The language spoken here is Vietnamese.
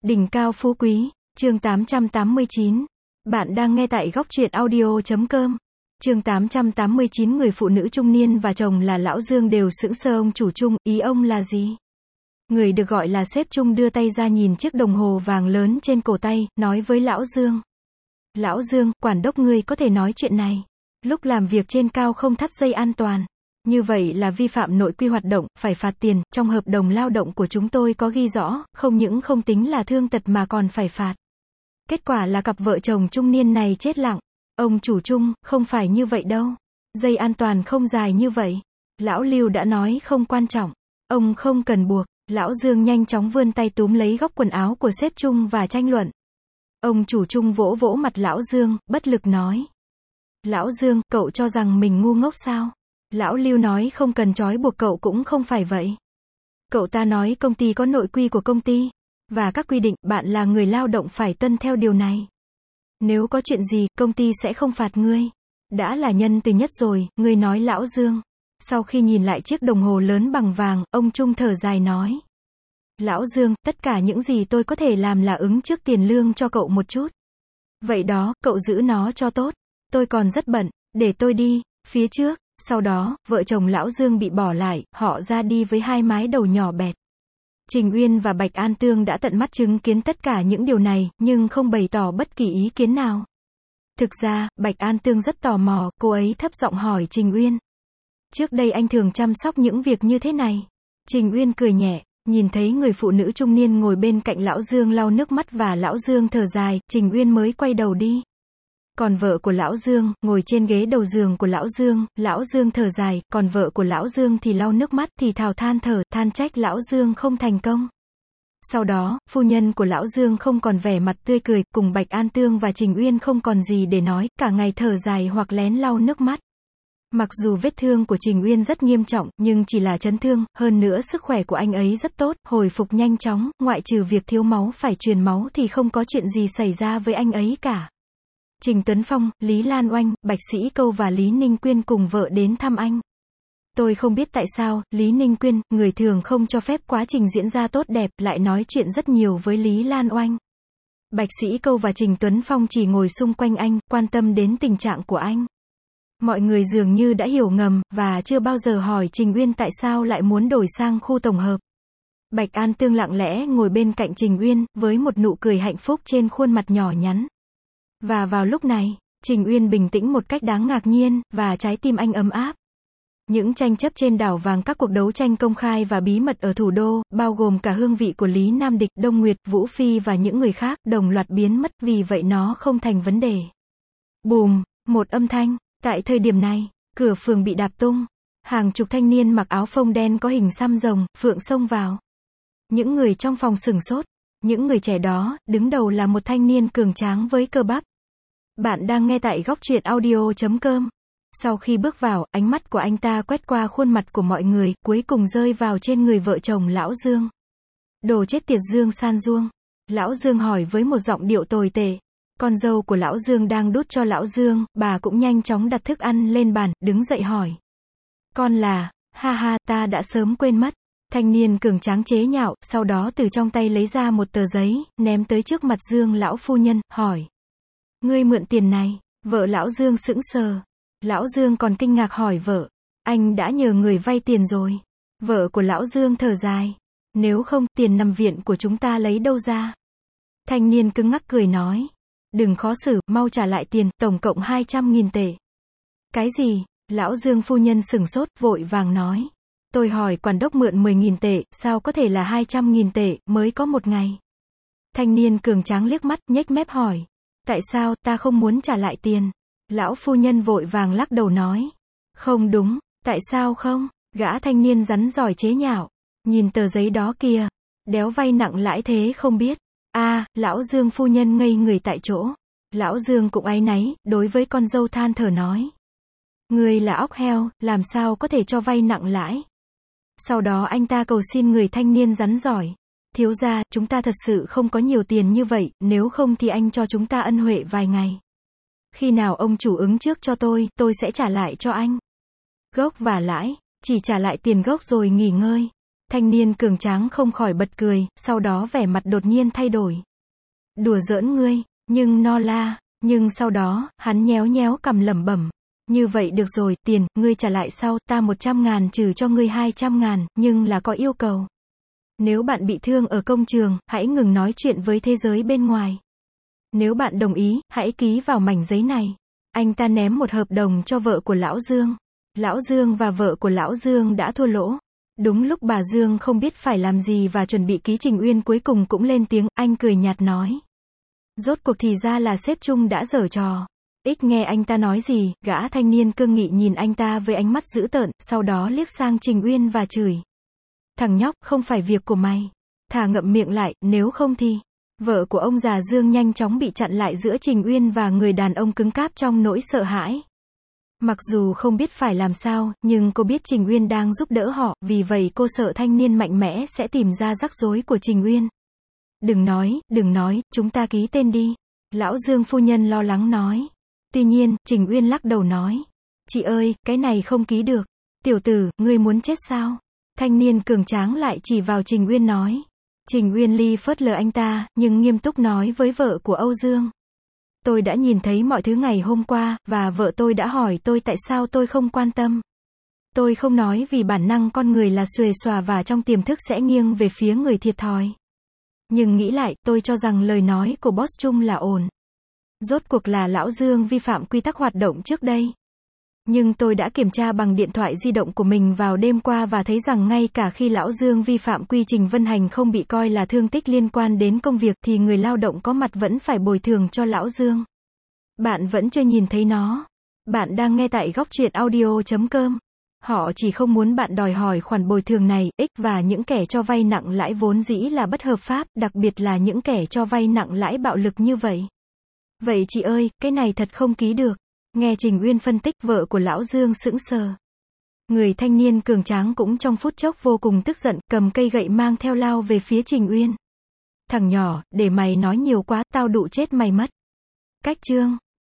Đỉnh cao phú quý, chương 889. Bạn đang nghe tại góc truyện audio.com. Chương 889. Người phụ nữ trung niên và chồng là lão Dương đều sững sờ. Ông chủ Trung, ý ông là gì? Người được gọi là sếp Trung đưa tay ra nhìn chiếc đồng hồ vàng lớn trên cổ tay, nói với lão Dương. Lão Dương, quản đốc ngươi có thể nói chuyện này. Lúc làm việc trên cao không thắt dây an toàn. Như vậy là vi phạm nội quy hoạt động, phải phạt tiền, trong hợp đồng lao động của chúng tôi có ghi rõ, không những không tính là thương tật mà còn phải phạt. Kết quả là cặp vợ chồng trung niên này chết lặng. Ông chủ Trung, không phải như vậy đâu. Dây an toàn không dài như vậy. Lão Lưu đã nói không quan trọng. Ông không cần buộc. Lão Dương nhanh chóng vươn tay túm lấy góc quần áo của sếp Trung và tranh luận. Ông chủ Trung vỗ vỗ mặt Lão Dương, bất lực nói. Lão Dương, cậu cho rằng mình ngu ngốc sao? Lão Lưu nói không cần trói buộc cậu cũng không phải vậy. Cậu ta nói công ty có nội quy của công ty. Và các quy định, bạn là người lao động phải tuân theo điều này. Nếu có chuyện gì, công ty sẽ không phạt ngươi. Đã là nhân từ nhất rồi, ngươi nói Lão Dương. Sau khi nhìn lại chiếc đồng hồ lớn bằng vàng, ông Trung thở dài nói. Lão Dương, tất cả những gì tôi có thể làm là ứng trước tiền lương cho cậu một chút. Vậy đó, cậu giữ nó cho tốt. Tôi còn rất bận, để tôi đi, phía trước. Sau đó, vợ chồng Lão Dương bị bỏ lại, họ ra đi với hai mái đầu nhỏ bẹt. Trình Uyên và Bạch An Tương đã tận mắt chứng kiến tất cả những điều này, nhưng không bày tỏ bất kỳ ý kiến nào. Thực ra, Bạch An Tương rất tò mò, cô ấy thấp giọng hỏi Trình Uyên. Trước đây anh thường chăm sóc những việc như thế này. Trình Uyên cười nhẹ, nhìn thấy người phụ nữ trung niên ngồi bên cạnh Lão Dương lau nước mắt và Lão Dương thở dài, Trình Uyên mới quay đầu đi. Còn vợ của Lão Dương, ngồi trên ghế đầu giường của Lão Dương thở dài, còn vợ của Lão Dương thì lau nước mắt, thì thào than thở, than trách Lão Dương không thành công. Sau đó, phu nhân của Lão Dương không còn vẻ mặt tươi cười, cùng Bạch An Tương và Trình Uyên không còn gì để nói, cả ngày thở dài hoặc lén lau nước mắt. Mặc dù vết thương của Trình Uyên rất nghiêm trọng, nhưng chỉ là chấn thương, hơn nữa sức khỏe của anh ấy rất tốt, hồi phục nhanh chóng, ngoại trừ việc thiếu máu phải truyền máu thì không có chuyện gì xảy ra với anh ấy cả. Trình Tuấn Phong, Lý Lan Oanh, Bạch Sĩ Câu và Lý Ninh Quyên cùng vợ đến thăm anh. Tôi không biết tại sao, Lý Ninh Quyên, người thường không cho phép quá trình diễn ra tốt đẹp, lại nói chuyện rất nhiều với Lý Lan Oanh. Bạch Sĩ Câu và Trình Tuấn Phong chỉ ngồi xung quanh anh, quan tâm đến tình trạng của anh. Mọi người dường như đã hiểu ngầm, và chưa bao giờ hỏi Trình Uyên tại sao lại muốn đổi sang khu tổng hợp. Bạch An Tương lặng lẽ ngồi bên cạnh Trình Uyên, với một nụ cười hạnh phúc trên khuôn mặt nhỏ nhắn. Và vào lúc này, Trình Uyên bình tĩnh một cách đáng ngạc nhiên, và trái tim anh ấm áp. Những tranh chấp trên đảo vàng, các cuộc đấu tranh công khai và bí mật ở thủ đô, bao gồm cả hương vị của Lý Nam Địch, Đông Nguyệt, Vũ Phi và những người khác, đồng loạt biến mất, vì vậy nó không thành vấn đề. Bùm, một âm thanh. Tại thời điểm này, cửa phường bị đạp tung. Hàng chục thanh niên mặc áo phông đen có hình xăm rồng, phượng xông vào. Những người trong phòng sửng sốt. Những người trẻ đó, đứng đầu là một thanh niên cường tráng với cơ bắp. Bạn đang nghe tại góc truyện audio.com. Sau khi bước vào, ánh mắt của anh ta quét qua khuôn mặt của mọi người, cuối cùng rơi vào trên người vợ chồng Lão Dương. Đồ chết tiệt Dương San Duông. Lão Dương hỏi với một giọng điệu tồi tệ. Con dâu của Lão Dương đang đút cho Lão Dương, bà cũng nhanh chóng đặt thức ăn lên bàn, đứng dậy hỏi. Con là, ha ha, ta đã sớm quên mất. Thanh niên cường tráng chế nhạo, sau đó từ trong tay lấy ra một tờ giấy, ném tới trước mặt Dương lão phu nhân, hỏi. Ngươi mượn tiền này, vợ Lão Dương sững sờ. Lão Dương còn kinh ngạc hỏi vợ. Anh đã nhờ người vay tiền rồi. Vợ của Lão Dương thở dài. Nếu không, tiền nằm viện của chúng ta lấy đâu ra? Thanh niên cứng ngắc cười nói. Đừng khó xử, mau trả lại tiền, tổng cộng 200.000 tệ. Cái gì? Lão Dương phu nhân sửng sốt, vội vàng nói. Tôi hỏi quản đốc mượn 10.000 tệ, sao có thể là 200.000 tệ, mới có một ngày. Thanh niên cường tráng liếc mắt, nhếch mép hỏi. Tại sao, ta không muốn trả lại tiền? Lão phu nhân vội vàng lắc đầu nói. Không đúng, tại sao không? Gã thanh niên rắn giỏi chế nhạo. Nhìn tờ giấy đó kìa. Đéo vay nặng lãi thế không biết. Lão Dương phu nhân ngây người tại chỗ. Lão Dương cũng áy náy, đối với con dâu than thở nói. Người là óc heo, làm sao có thể cho vay nặng lãi? Sau đó anh ta cầu xin người thanh niên rắn giỏi. Thiếu gia, chúng ta thật sự không có nhiều tiền như vậy, nếu không thì anh cho chúng ta ân huệ vài ngày. Khi nào ông chủ ứng trước cho tôi sẽ trả lại cho anh. Gốc và lãi, chỉ trả lại tiền gốc rồi nghỉ ngơi. Thanh niên cường tráng không khỏi bật cười, sau đó vẻ mặt đột nhiên thay đổi. Đùa giỡn ngươi, nhưng no la, nhưng sau đó, hắn nhéo nhéo cằm lẩm bẩm. Như vậy được rồi, tiền, ngươi trả lại sau, ta 100.000 trừ cho ngươi 200.000, nhưng là có yêu cầu. Nếu bạn bị thương ở công trường, hãy ngừng nói chuyện với thế giới bên ngoài. Nếu bạn đồng ý, hãy ký vào mảnh giấy này. Anh ta ném một hợp đồng cho vợ của Lão Dương. Lão Dương và vợ của Lão Dương đã thua lỗ. Đúng lúc bà Dương không biết phải làm gì và chuẩn bị ký, Trình Uyên cuối cùng cũng lên tiếng, anh cười nhạt nói. Rốt cuộc thì ra là sếp Trung đã giở trò. Ích nghe anh ta nói gì, gã thanh niên cương nghị nhìn anh ta với ánh mắt dữ tợn, sau đó liếc sang Trình Uyên và chửi. Thằng nhóc, không phải việc của mày. Thà ngậm miệng lại, nếu không thì. Vợ của ông già Dương nhanh chóng bị chặn lại giữa Trình Uyên và người đàn ông cứng cáp trong nỗi sợ hãi. Mặc dù không biết phải làm sao, nhưng cô biết Trình Uyên đang giúp đỡ họ, vì vậy cô sợ thanh niên mạnh mẽ sẽ tìm ra rắc rối của Trình Uyên. Đừng nói, chúng ta ký tên đi. Lão Dương phu nhân lo lắng nói. Tuy nhiên, Trình Uyên lắc đầu nói. Chị ơi, cái này không ký được. Tiểu tử, ngươi muốn chết sao? Thanh niên cường tráng lại chỉ vào Trình Uyên nói. Trình Uyên Ly phớt lờ anh ta, nhưng nghiêm túc nói với vợ của Âu Dương. Tôi đã nhìn thấy mọi thứ ngày hôm qua, và vợ tôi đã hỏi tôi tại sao tôi không quan tâm. Tôi không nói vì bản năng con người là xuề xòa và trong tiềm thức sẽ nghiêng về phía người thiệt thòi. Nhưng nghĩ lại, tôi cho rằng lời nói của boss Trung là ổn. Rốt cuộc là Lão Dương vi phạm quy tắc hoạt động trước đây. Nhưng tôi đã kiểm tra bằng điện thoại di động của mình vào đêm qua và thấy rằng ngay cả khi Lão Dương vi phạm quy trình vận hành không bị coi là thương tích liên quan đến công việc thì người lao động có mặt vẫn phải bồi thường cho Lão Dương. Bạn vẫn chưa nhìn thấy nó. Bạn đang nghe tại Góc Truyện Audio.com. Họ chỉ không muốn bạn đòi hỏi khoản bồi thường này, và những kẻ cho vay nặng lãi vốn dĩ là bất hợp pháp, đặc biệt là những kẻ cho vay nặng lãi bạo lực như vậy. Vậy chị ơi, cái này thật không ký được. Nghe Trình Uyên phân tích, vợ của Lão Dương sững sờ. Người thanh niên cường tráng cũng trong phút chốc vô cùng tức giận, cầm cây gậy mang theo lao về phía Trình Uyên. Thằng nhỏ, để mày nói nhiều quá, tao đụ chết mày mất. Cách chương